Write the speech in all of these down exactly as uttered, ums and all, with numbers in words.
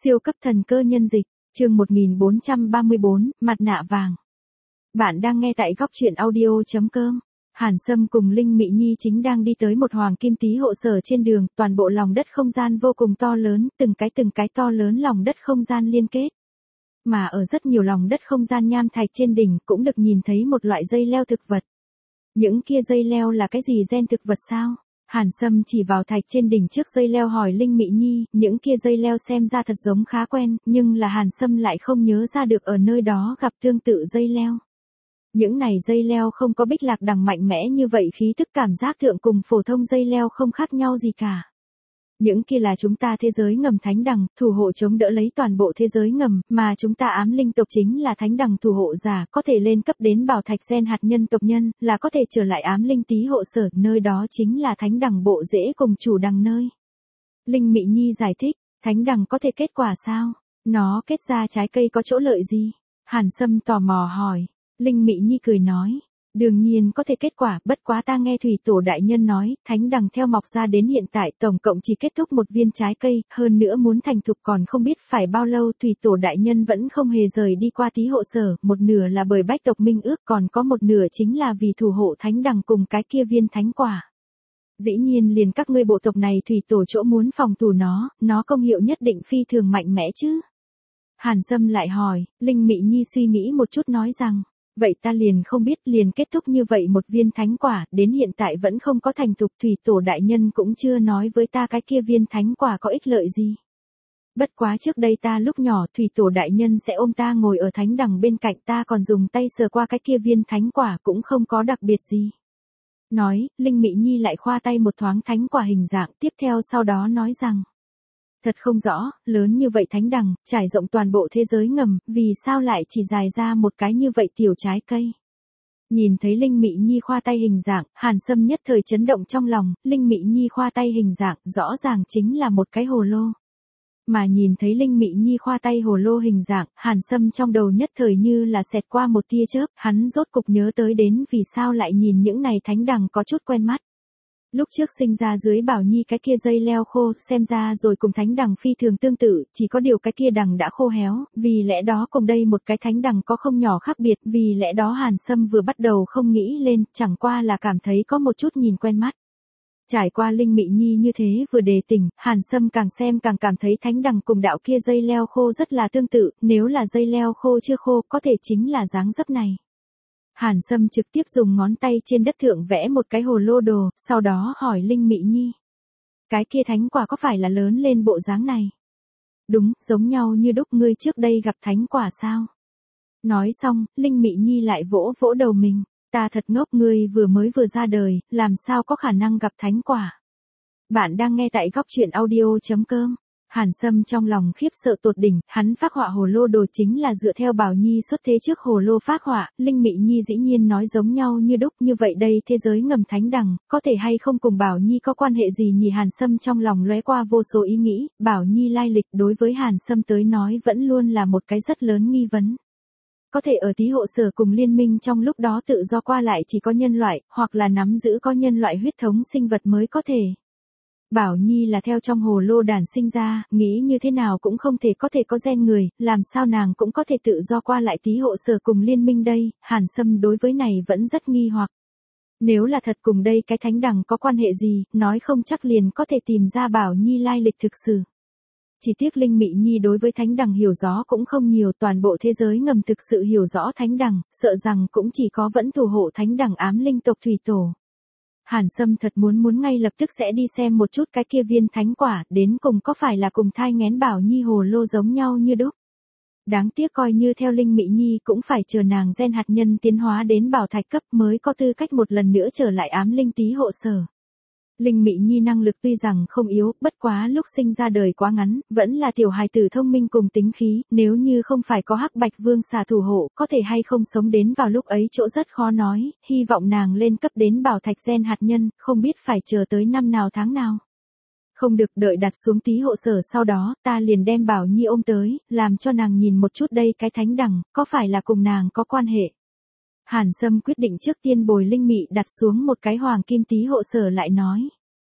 Siêu cấp thần cơ nhân dịch, chương một nghìn bốn trăm ba mươi bốn, mặt nạ vàng. Bạn đang nghe tại góc truyện audio chấm com. Hàn Sâm cùng Linh Mị Nhi chính đang đi tới một hoàng kim tý hộ sở trên đường, toàn bộ lòng đất không gian vô cùng to lớn, từng cái từng cái to lớn lòng đất không gian liên kết. Mà ở rất nhiều lòng đất không gian nham thạch trên đỉnh cũng được nhìn thấy một loại dây leo thực vật. Những kia dây leo là cái gì, gen thực vật sao? Hàn Sâm chỉ vào thạch trên đỉnh trước dây leo hỏi Linh Mị Nhi, những kia dây leo xem ra thật giống khá quen, nhưng là Hàn Sâm lại không nhớ ra được ở nơi đó gặp tương tự dây leo. Những này dây leo không có bích lạc đằng mạnh mẽ như vậy, khí tức cảm giác thượng cùng phổ thông dây leo không khác nhau gì cả. Những kia là chúng ta thế giới ngầm thánh đằng, thủ hộ chống đỡ lấy toàn bộ thế giới ngầm, mà chúng ta ám linh tộc chính là thánh đằng thủ hộ giả, có thể lên cấp đến bảo thạch gen hạt nhân tộc nhân, là có thể trở lại ám linh tý hộ sở, nơi đó chính là thánh đằng bộ rễ cùng chủ đằng nơi. Linh Mị Nhi giải thích, thánh đằng có thể kết quả sao? Nó kết ra trái cây có chỗ lợi gì? Hàn Sâm tò mò hỏi. Linh Mị Nhi cười nói, đương nhiên có thể kết quả, bất quá ta nghe Thủy Tổ đại nhân nói, thánh đằng theo mọc ra đến hiện tại tổng cộng chỉ kết thúc một viên trái cây, hơn nữa muốn thành thục còn không biết phải bao lâu. Thủy Tổ đại nhân vẫn không hề rời đi qua tý hộ sở, một nửa là bởi bách tộc minh ước, còn có một nửa chính là vì thủ hộ thánh đằng cùng cái kia viên thánh quả. Dĩ nhiên liền các ngươi bộ tộc này Thủy Tổ chỗ muốn phòng thủ nó, nó công hiệu nhất định phi thường mạnh mẽ chứ? Hàn Sâm lại hỏi. Linh Mị Nhi suy nghĩ một chút nói rằng, vậy ta liền không biết, liền kết thúc như vậy một viên thánh quả, đến hiện tại vẫn không có thành thục, Thủy Tổ đại nhân cũng chưa nói với ta cái kia viên thánh quả có ích lợi gì. Bất quá trước đây ta lúc nhỏ Thủy Tổ đại nhân sẽ ôm ta ngồi ở thánh đằng bên cạnh, ta còn dùng tay sờ qua cái kia viên thánh quả cũng không có đặc biệt gì. Nói, Linh Mị Nhi lại khoa tay một thoáng thánh quả hình dạng, tiếp theo sau đó nói rằng, thật không rõ, lớn như vậy thánh đằng, trải rộng toàn bộ thế giới ngầm, vì sao lại chỉ dài ra một cái như vậy tiểu trái cây. Nhìn thấy Linh Mị Nhi khoa tay hình dạng, Hàn Sâm nhất thời chấn động trong lòng, Linh Mị Nhi khoa tay hình dạng, rõ ràng chính là một cái hồ lô. Mà nhìn thấy Linh Mị Nhi khoa tay hồ lô hình dạng, Hàn Sâm trong đầu nhất thời như là xẹt qua một tia chớp, hắn rốt cục nhớ tới đến vì sao lại nhìn những này thánh đằng có chút quen mắt. Lúc trước sinh ra dưới Bảo Nhi cái kia dây leo khô, xem ra rồi cùng thánh đằng phi thường tương tự, chỉ có điều cái kia đằng đã khô héo, vì lẽ đó cùng đây một cái thánh đằng có không nhỏ khác biệt, vì lẽ đó Hàn Sâm vừa bắt đầu không nghĩ lên, chẳng qua là cảm thấy có một chút nhìn quen mắt. Trải qua Linh Mị Nhi như thế vừa đề tỉnh, Hàn Sâm càng xem càng cảm thấy thánh đằng cùng đạo kia dây leo khô rất là tương tự, nếu là dây leo khô chưa khô, có thể chính là dáng dấp này. Hàn Sâm trực tiếp dùng ngón tay trên đất thượng vẽ một cái hồ lô đồ, sau đó hỏi Linh Mị Nhi. Cái kia thánh quả có phải là lớn lên bộ dáng này? Đúng, giống nhau như đúc, ngươi trước đây gặp thánh quả sao? Nói xong, Linh Mị Nhi lại vỗ vỗ đầu mình. Ta thật ngốc, ngươi vừa mới vừa ra đời, làm sao có khả năng gặp thánh quả? Bạn đang nghe tại góc truyện audio chấm com. Hàn Sâm trong lòng khiếp sợ tột đỉnh, hắn phác họa hồ lô đồ chính là dựa theo Bảo Nhi xuất thế trước hồ lô phác họa, Linh Mị Nhi dĩ nhiên nói giống nhau như đúc, như vậy đây thế giới ngầm thánh đằng, có thể hay không cùng Bảo Nhi có quan hệ gì nhỉ? Hàn Sâm trong lòng lóe qua vô số ý nghĩ, Bảo Nhi lai lịch đối với Hàn Sâm tới nói vẫn luôn là một cái rất lớn nghi vấn. Có thể ở tý hộ sở cùng liên minh trong lúc đó tự do qua lại chỉ có nhân loại, hoặc là nắm giữ có nhân loại huyết thống sinh vật mới có thể. Bảo Nhi là theo trong hồ lô đản sinh ra, nghĩ như thế nào cũng không thể có thể có gen người, làm sao nàng cũng có thể tự do qua lại tý hộ sở cùng liên minh đây, Hàn Sâm đối với này vẫn rất nghi hoặc. Nếu là thật cùng đây cái thánh đằng có quan hệ gì, nói không chắc liền có thể tìm ra Bảo Nhi lai lịch thực sự. Chỉ tiếc Linh Mị Nhi đối với thánh đằng hiểu rõ cũng không nhiều, toàn bộ thế giới ngầm thực sự hiểu rõ thánh đằng, sợ rằng cũng chỉ có vẫn thủ hộ thánh đằng ám linh tộc Thủy Tổ. Hàn Sâm thật muốn muốn ngay lập tức sẽ đi xem một chút cái kia viên thánh quả, đến cùng có phải là cùng thai nghén Bảo Nhi hồ lô giống nhau như đúc. Đáng tiếc coi như theo Linh Mị Nhi cũng phải chờ nàng gen hạt nhân tiến hóa đến bảo thạch cấp mới có tư cách một lần nữa trở lại ám linh tý hộ sở. Linh Mị Nhi năng lực tuy rằng không yếu, bất quá lúc sinh ra đời quá ngắn, vẫn là tiểu hài tử thông minh cùng tính khí, nếu như không phải có Hắc Bạch Vương xà thủ hộ, có thể hay không sống đến vào lúc ấy chỗ rất khó nói, hy vọng nàng lên cấp đến bảo thạch gen hạt nhân, không biết phải chờ tới năm nào tháng nào. Không được, đợi đặt xuống tý hộ sở sau đó, ta liền đem Bảo Nhi ôm tới, làm cho nàng nhìn một chút đây cái thánh đằng, có phải là cùng nàng có quan hệ. Hàn Sâm quyết định trước tiên bồi Linh Mị đặt xuống một cái hoàng kim tý hộ sở lại nói.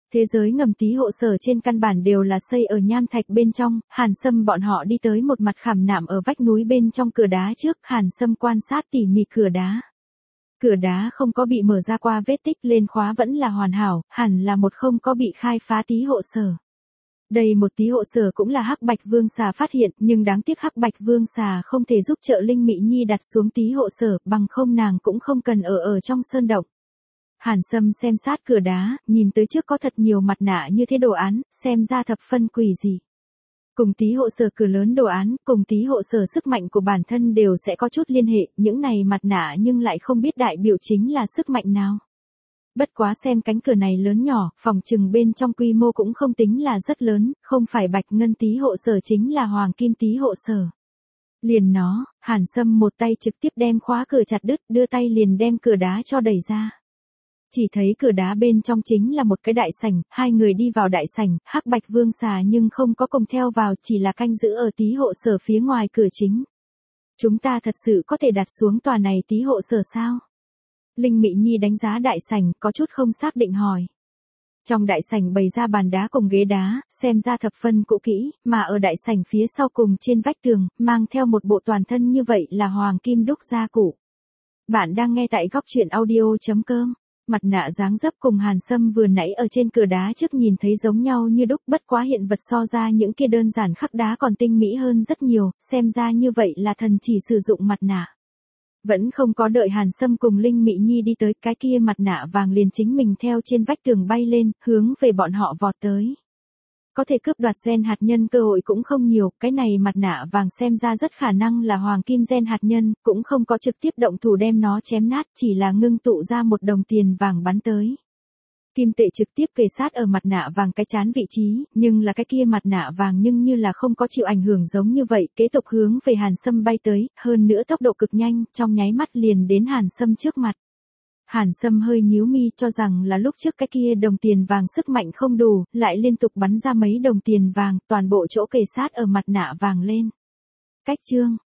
Thế giới ngầm Tý Hộ Sở trên căn bản đều là xây ở nham thạch bên trong, Hàn Sâm bọn họ đi tới một mặt khảm nạm ở vách núi bên trong cửa đá trước, Hàn Sâm quan sát tỉ mỉ cửa đá. Cửa đá không có bị mở ra qua vết tích, lên khóa vẫn là hoàn hảo, hẳn là một không có bị khai phá Tý Hộ Sở. Đây một Tý Hộ Sở cũng là Hắc Bạch Vương Xà phát hiện, nhưng đáng tiếc Hắc Bạch Vương Xà không thể giúp trợ Linh Mị Nhi đặt xuống Tý Hộ Sở, bằng không nàng cũng không cần ở ở trong sơn động. Hàn Sâm xem sát cửa đá, nhìn tới trước có thật nhiều mặt nạ như thế đồ án, xem ra thập phân quỷ dị. Cùng Tý Hộ Sở cửa lớn đồ án, cùng Tý Hộ Sở sức mạnh của bản thân đều sẽ có chút liên hệ, những này mặt nạ nhưng lại không biết đại biểu chính là sức mạnh nào. Bất quá xem cánh cửa này lớn nhỏ, phòng trừng bên trong quy mô cũng không tính là rất lớn, không phải Bạch Ngân Tý Hộ Sở chính là Hoàng Kim Tý Hộ Sở. Liền nó, Hàn Sâm một tay trực tiếp đem khóa cửa chặt đứt, đưa tay liền đem cửa đá cho đẩy ra. Chỉ thấy cửa đá bên trong chính là một cái đại sảnh, hai người đi vào đại sảnh, Hắc Bạch Vương Xà nhưng không có cùng theo vào, chỉ là canh giữ ở Tý Hộ Sở phía ngoài cửa chính. Chúng ta thật sự có thể đặt xuống tòa này Tý Hộ Sở sao? Linh Mị Nhi đánh giá đại sảnh, có chút không xác định hỏi. Trong đại sảnh bày ra bàn đá cùng ghế đá, xem ra thập phân cũ kỹ, mà ở đại sảnh phía sau cùng trên vách tường, mang theo một bộ toàn thân như vậy là hoàng kim đúc gia cụ. Bạn đang nghe tại góc truyện audio chấm com. Mặt nạ dáng dấp cùng Hàn Sâm vừa nãy ở trên cửa đá trước nhìn thấy giống nhau như đúc, bất quá hiện vật so ra những kia đơn giản khắc đá còn tinh mỹ hơn rất nhiều, xem ra như vậy là thần chỉ sử dụng mặt nạ. Vẫn không có đợi Hàn Sâm cùng Linh Mị Nhi đi tới, cái kia mặt nạ vàng liền chính mình theo trên vách tường bay lên, hướng về bọn họ vọt tới. Có thể cướp đoạt gen hạt nhân cơ hội cũng không nhiều, cái này mặt nạ vàng xem ra rất khả năng là hoàng kim gen hạt nhân, cũng không có trực tiếp động thủ đem nó chém nát, chỉ là ngưng tụ ra một đồng tiền vàng bắn tới. Kim tệ trực tiếp kề sát ở mặt nạ vàng cái chán vị trí, nhưng là cái kia mặt nạ vàng nhưng như là không có chịu ảnh hưởng giống như vậy, kế tục hướng về Hàn Sâm bay tới, hơn nữa tốc độ cực nhanh, trong nháy mắt liền đến Hàn Sâm trước mặt. Hàn Sâm hơi nhíu mi, cho rằng là lúc trước cái kia đồng tiền vàng sức mạnh không đủ, lại liên tục bắn ra mấy đồng tiền vàng, toàn bộ chỗ kề sát ở mặt nạ vàng lên. Cách chương,